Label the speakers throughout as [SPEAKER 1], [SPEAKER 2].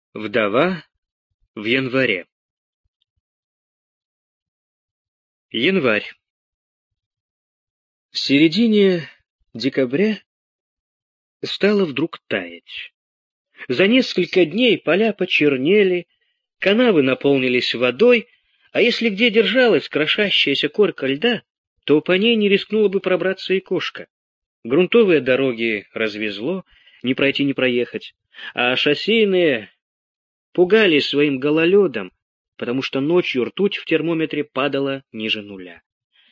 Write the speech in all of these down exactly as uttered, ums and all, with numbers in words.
[SPEAKER 1] Вдова в январе. Январь. В середине декабря стало вдруг таять. За несколько дней поля почернели, канавы наполнились водой, а если где держалась крошащаяся корка льда, то по ней не рискнула бы пробраться и кошка. Грунтовые дороги развезло, не пройти, не проехать, а шоссейные пугали своим гололедом, потому что ночью ртуть в термометре падала ниже нуля.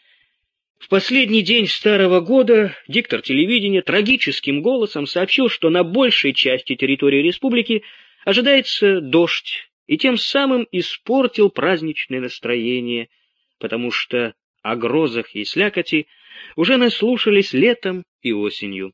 [SPEAKER 1] В последний день старого года диктор телевидения трагическим голосом сообщил, что на большей части территории республики ожидается дождь, и тем самым испортил праздничное настроение, потому что о грозах и слякоти уже наслушались летом и осенью.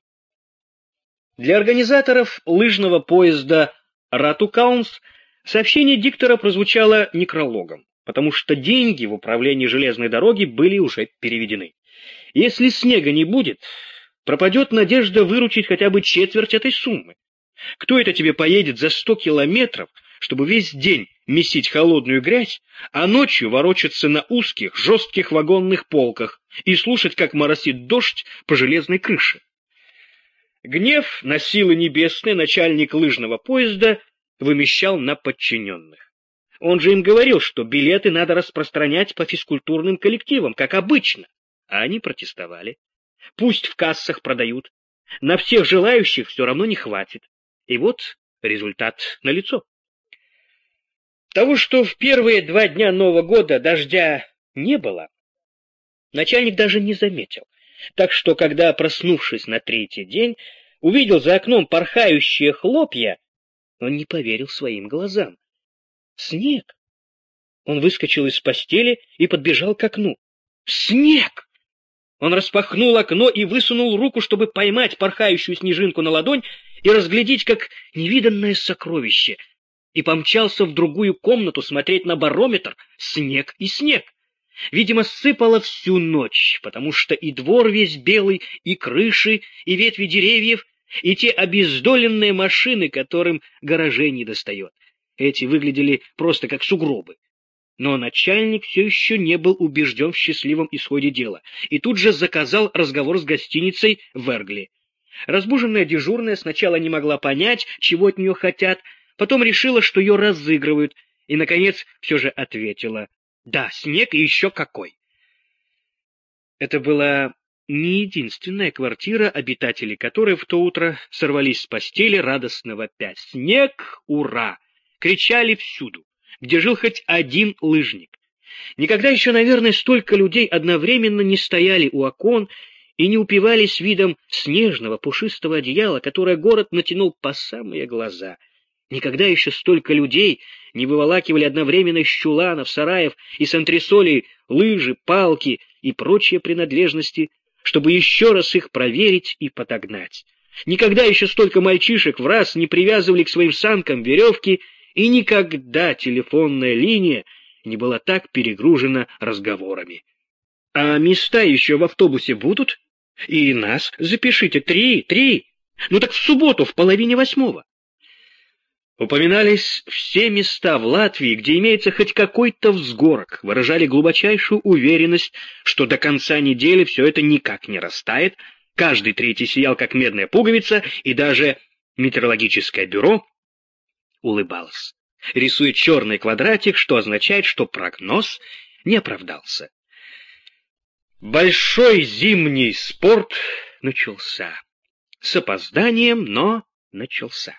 [SPEAKER 1] Для организаторов лыжного поезда «Ратукаунс» сообщение диктора прозвучало некрологом, потому что деньги в управлении железной дороги были уже переведены. Если снега не будет, пропадет надежда выручить хотя бы четверть этой суммы. Кто это тебе поедет за сто километров, чтобы весь день месить холодную грязь, а ночью ворочаться на узких, жестких вагонных полках и слушать, как моросит дождь по железной крыше? Гнев на силы небесные начальник лыжного поезда вымещал на подчиненных. Он же им говорил, что билеты надо распространять по физкультурным коллективам, как обычно, а они протестовали. Пусть в кассах продают, на всех желающих все равно не хватит. И вот результат налицо. Того, что в первые два дня Нового года дождя не было, начальник даже не заметил. Так что, когда, проснувшись на третий день, увидел за окном порхающие хлопья, он не поверил своим глазам. Снег! Он выскочил из постели и подбежал к окну. Снег! Он распахнул окно и высунул руку, чтобы поймать порхающую снежинку на ладонь и разглядеть как невиданное сокровище, и помчался в другую комнату смотреть на барометр. Снег и снег. Видимо, сыпало всю ночь, потому что и двор весь белый, и крыши, и ветви деревьев, и те обездоленные машины, которым гаражей не достает. Эти выглядели просто как сугробы. Но начальник все еще не был убежден в счастливом исходе дела, и тут же заказал разговор с гостиницей в Эргли. Разбуженная дежурная сначала не могла понять, чего от нее хотят, потом решила, что ее разыгрывают, и, наконец, все же ответила: «Да, снег и еще какой!» Это была не единственная квартира, обитатели которой в то утро сорвались с постели радостно вопя: «Снег! Ура!» кричали всюду, где жил хоть один лыжник. Никогда еще, наверное, столько людей одновременно не стояли у окон и не упивались видом снежного пушистого одеяла, которое город натянул по самые глаза. Никогда еще столько людей не выволакивали одновременно из чуланов, сараев и с антресолей лыжи, палки и прочие принадлежности, чтобы еще раз их проверить и подогнать. Никогда еще столько мальчишек в раз не привязывали к своим санкам веревки, и никогда телефонная линия не была так перегружена разговорами. А места еще в автобусе будут? И нас запишите. Три, три. Ну так в субботу в половине восьмого. Упоминались все места в Латвии, где имеется хоть какой-то взгорок, выражали глубочайшую уверенность, что до конца недели все это никак не растает, каждый третий сиял как медная пуговица, и даже метеорологическое бюро улыбалось, рисуя черный квадратик, что означает, что прогноз не оправдался. Большой зимний спорт начался. С опозданием, но начался.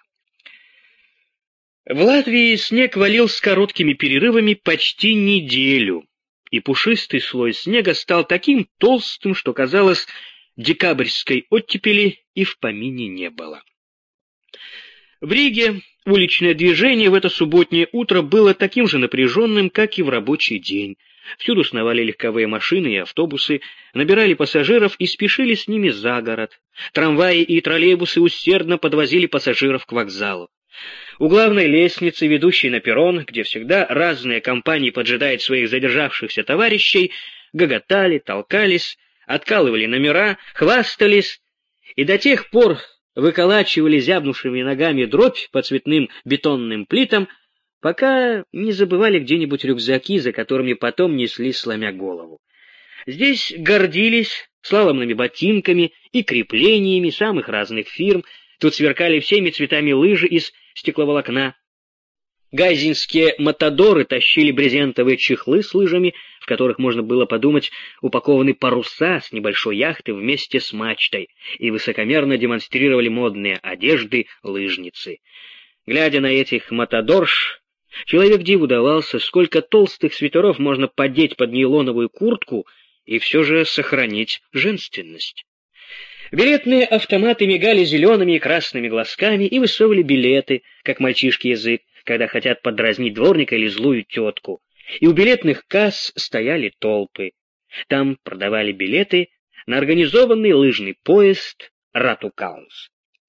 [SPEAKER 1] В Латвии снег валил с короткими перерывами почти неделю, и пушистый слой снега стал таким толстым, что, казалось, декабрьской оттепели и в помине не было. В Риге уличное движение в это субботнее утро было таким же напряженным, как и в рабочий день. Всюду сновали легковые машины и автобусы, набирали пассажиров и спешили с ними за город. Трамваи и троллейбусы усердно подвозили пассажиров к вокзалу. У главной лестницы, ведущей на перрон, где всегда разные компании поджидают своих задержавшихся товарищей, гоготали, толкались, откалывали номера, хвастались, и до тех пор выколачивали зябнувшими ногами дробь по цветным бетонным плитам, пока не забывали где-нибудь рюкзаки, за которыми потом несли, сломя голову. Здесь гордились слаломными ботинками и креплениями самых разных фирм, тут сверкали всеми цветами лыжи из стекловолокна. Гайзинские матадоры тащили брезентовые чехлы с лыжами, в которых, можно было подумать, упакованы паруса с небольшой яхты вместе с мачтой, и высокомерно демонстрировали модные одежды лыжницы. Глядя на этих матадорш, человек диву давался, сколько толстых свитеров можно поддеть под нейлоновую куртку и все же сохранить женственность. Билетные автоматы мигали зелеными и красными глазками и высовывали билеты, как мальчишки язык, когда хотят подразнить дворника или злую тетку. И у билетных касс стояли толпы. Там продавали билеты на организованный лыжный поезд Ратукаунс.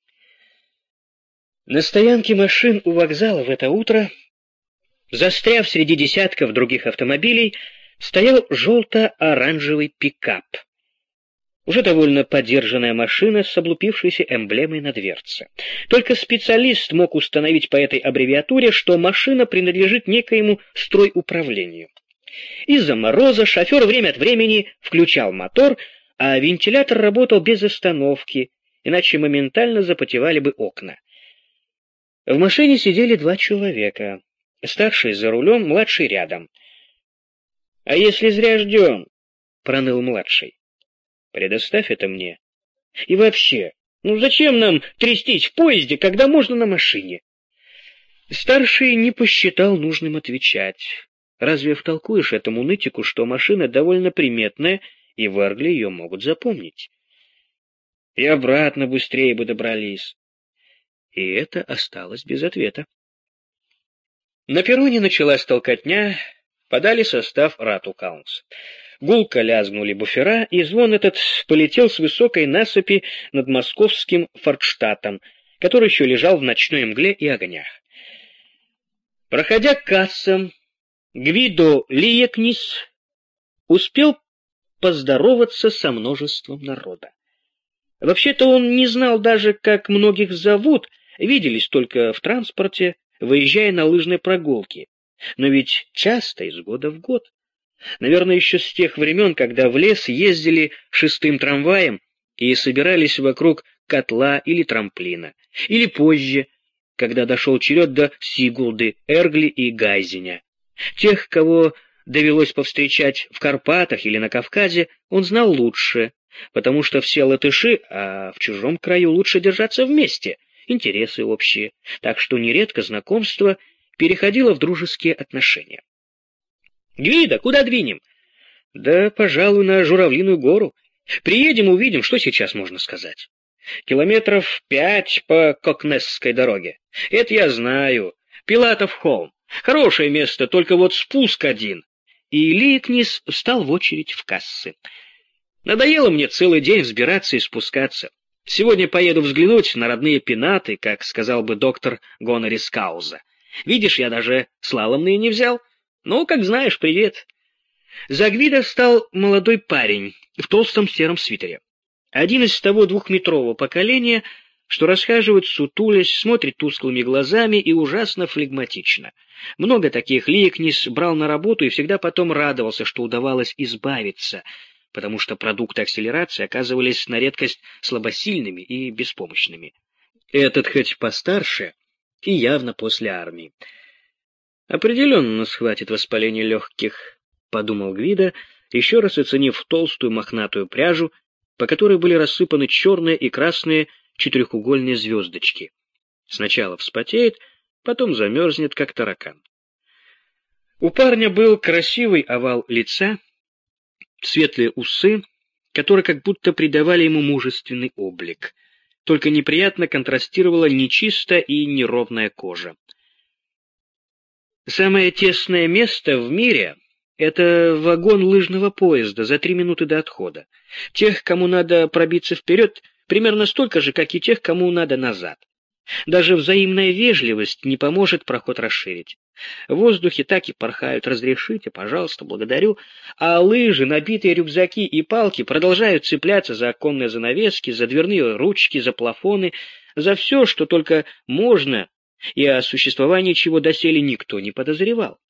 [SPEAKER 1] На стоянке машин у вокзала в это утро, застряв среди десятков других автомобилей, стоял желто-оранжевый пикап. Уже довольно подержанная машина с облупившейся эмблемой на дверце. Только специалист мог установить по этой аббревиатуре, что машина принадлежит некоему стройуправлению. Из-за мороза шофер время от времени включал мотор, а вентилятор работал без остановки, иначе моментально запотевали бы окна. В машине сидели два человека. Старший за рулем, младший рядом. — А если зря ждем? — проныл младший. — Предоставь это мне. И вообще, ну зачем нам трястись в поезде, когда можно на машине? Старший не посчитал нужным отвечать. Разве втолкуешь этому нытику, что машина довольно приметная, и в Эргле ее могут запомнить? И обратно быстрее бы добрались. И это осталось без ответа. На перроне началась толкотня, подали состав Ратукаунс. Гулко лязгнули буфера, и звон этот полетел с высокой насыпи над московским Форштадтом, который еще лежал в ночной мгле и огнях. Проходя к кассам, Гвидо Лиекнис успел поздороваться со множеством народа. Вообще-то он не знал даже, как многих зовут, виделись только в транспорте, выезжая на лыжные прогулки. Но ведь часто из года в год. Наверное, еще с тех времен, когда в лес ездили шестым трамваем и собирались вокруг котла или трамплина. Или позже, когда дошел черед до Сигулды, Эргли и Гайзиня. Тех, кого довелось повстречать в Карпатах или на Кавказе, он знал лучше, потому что все латыши, а в чужом краю лучше держаться вместе, интересы общие, так что нередко знакомство переходило в дружеские отношения. «Гвидо, куда двинем?» «Да, пожалуй, на Журавлиную гору. Приедем, увидим, что сейчас можно сказать. Километров пять по Кокнесской дороге. Это я знаю. Пилатов холм. Хорошее место, только вот спуск один». И Лиекнис встал в очередь в кассы. «Надоело мне целый день взбираться и спускаться. Сегодня поеду взглянуть на родные пенаты, как сказал бы доктор Гонорис Кауза. Видишь, я даже слаломные не взял. Ну, как знаешь, привет». За Гвидо стал молодой парень в толстом сером свитере. Один из того двухметрового поколения, что расхаживает сутулясь, смотрит тусклыми глазами и ужасно флегматично. Много таких Лиекнис брал на работу и всегда потом радовался, что удавалось избавиться, потому что продукты акселерации оказывались на редкость слабосильными и беспомощными. Этот хоть постарше и явно после армии. «Определенно схватит воспаление легких», — подумал Гвидо, еще раз оценив толстую мохнатую пряжу, по которой были рассыпаны черные и красные четырехугольные звездочки. Сначала вспотеет, потом замерзнет, как таракан. У парня был красивый овал лица, светлые усы, которые как будто придавали ему мужественный облик. Только неприятно контрастировала нечистая и неровная кожа. Самое тесное место в мире — это вагон лыжного поезда за три минуты до отхода. Тех, кому надо пробиться вперед, примерно столько же, как и тех, кому надо назад. Даже взаимная вежливость не поможет проход расширить. В воздухе так и порхают «разрешите», «пожалуйста», «благодарю», а лыжи, набитые рюкзаки и палки продолжают цепляться за оконные занавески, за дверные ручки, за плафоны, за все, что только можно, и о существовании чего доселе никто не подозревал.